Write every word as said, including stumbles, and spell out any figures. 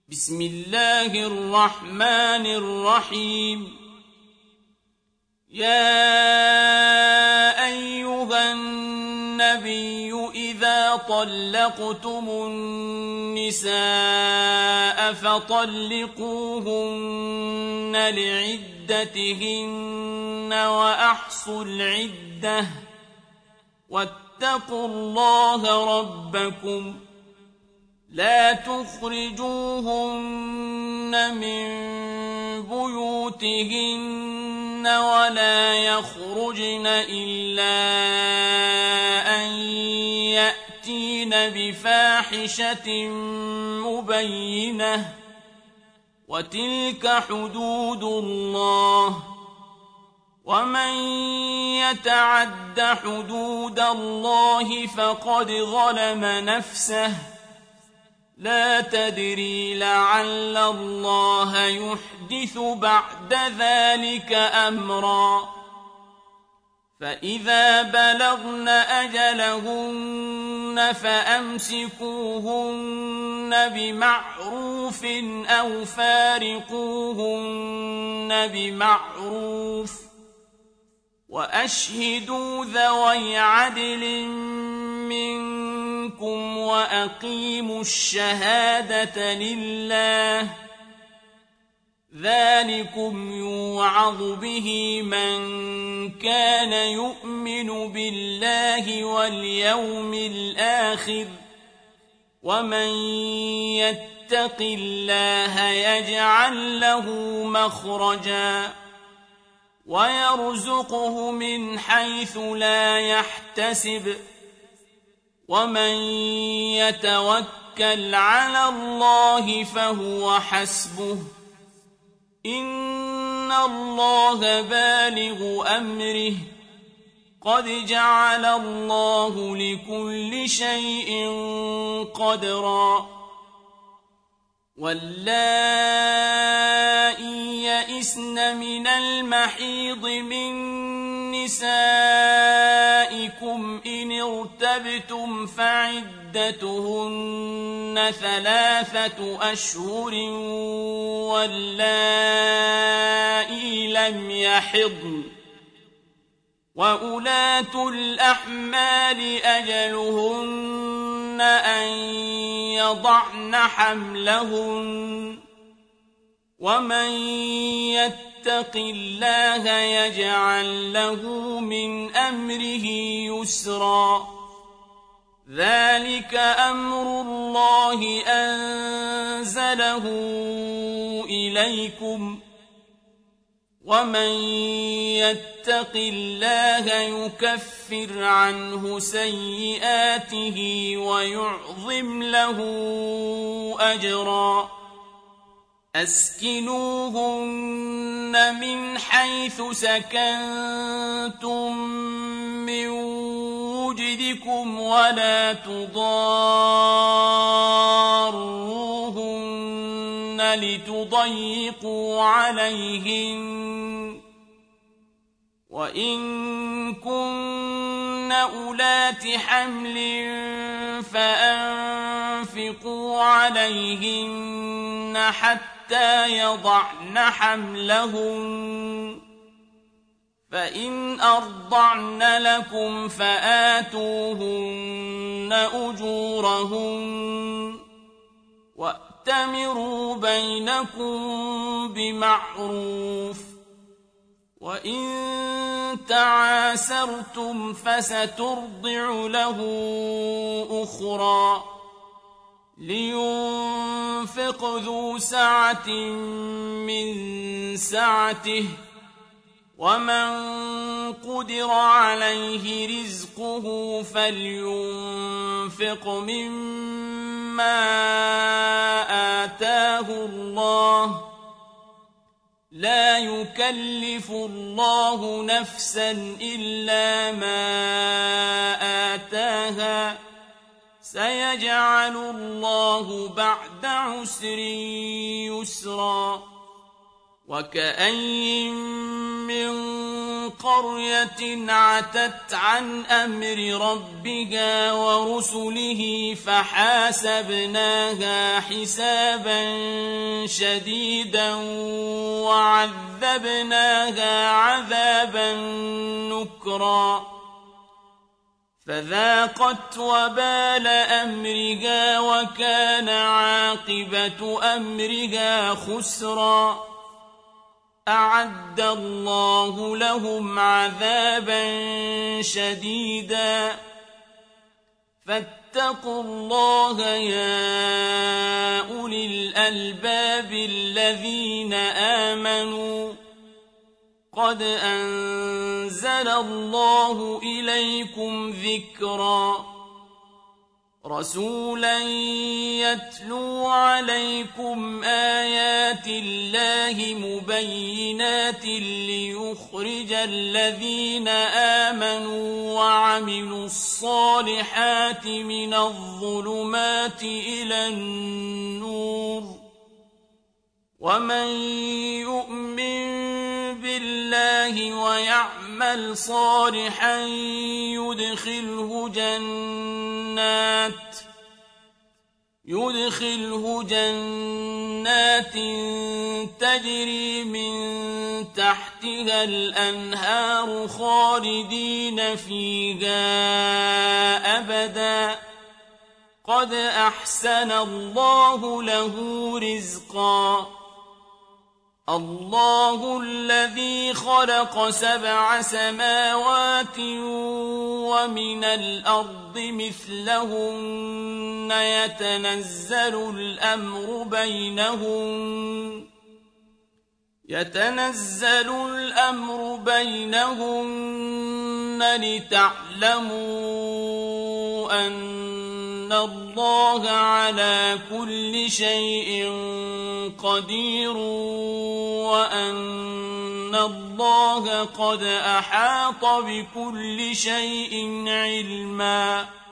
بسم الله الرحمن الرحيم يا أيها النبي إذا طلقتم النساء فطلقوهن لعدتهن وأحصوا العدة واتقوا الله ربكم لا تخرجوهن من بيوتهن ولا يخرجن إلا أن يأتين بفاحشة مبينة وتلك حدود الله ومن يتعد حدود الله فقد ظلم نفسه لا تدري لعل الله يحدث بعد ذلك أمرا فإذا بلغن أجلهن فأمسكوهن بمعروف أو فارقوهن بمعروف وأشهدوا ذوي عدل منكم وأقيموا الشهادة لله ذلكم يوعظ به من كان يؤمن بالله واليوم الآخر ومن يتق الله يجعل له مخرجا ويرزقه من حيث لا يحتسب ومن يتوكل على الله فهو حسبه إن الله بالغ أمره قد جعل الله لكل شيء قدرا واللائي يئسن من المحيض من نسائكم إن ارتبتم فعدتهن ثلاثة أشهر واللائي لم يحضن وأولاة الأحمال أجلهن أن يضعن حملهن ومن يتق الله يجعل له من أمره يسرا ذلك أمر الله أنزله إليكم ومن يتق الله يكفر عنه سيئاته ويعظم له أجرا أسكنوهن من حيث سكنتم من وجدكم ولا تضاروهن لتضيقوا عليهن وإن كن أولات حمل فأنفقوا عليهن حتى يضعن حملهن فإن أرضعن لكم فآتوهن أجورهن وأتمروا بينكم بمعروف وإن تعاسرتم فسترضع له أخرى لينفق ذو سعة من سعته ومن قدر عليه رزقه فلينفق مما آتاه الله لا يكلف الله نفسا إلا ما آتاها سيجعل الله بعد عسر يسرا وكأين من قرية عتت عن أمر ربها ورسله فحاسبناها حسابا شديدا وعذبناها عذابا نكرا فذاقت وبال أمرها وكان عاقبة أمرها خسرا أعد الله لهم عذابا شديدا فاتقوا الله يا أولي الألباب الذين آمنوا قد أنزل الله إليكم ذكرا رسولا يتلو عليكم آيات الله مبينات ليخرج الذين آمنوا وعملوا الصالحات من الظلمات إلى النور ومن يؤمن بالله ويعمل صالحا يدخله جنات يدخله جنات تجري من تحتها الأنهار خالدين فيها أبدا قد أحسن الله له رزقا الله الذي خلق سبع سماوات ومن الأرض مثلهن يتنزل الأمر بينهن يتنزل الأمر بينهن لتعلموا أن الله على كل شيء قدير وأن الله قد أحاط بكل شيء علما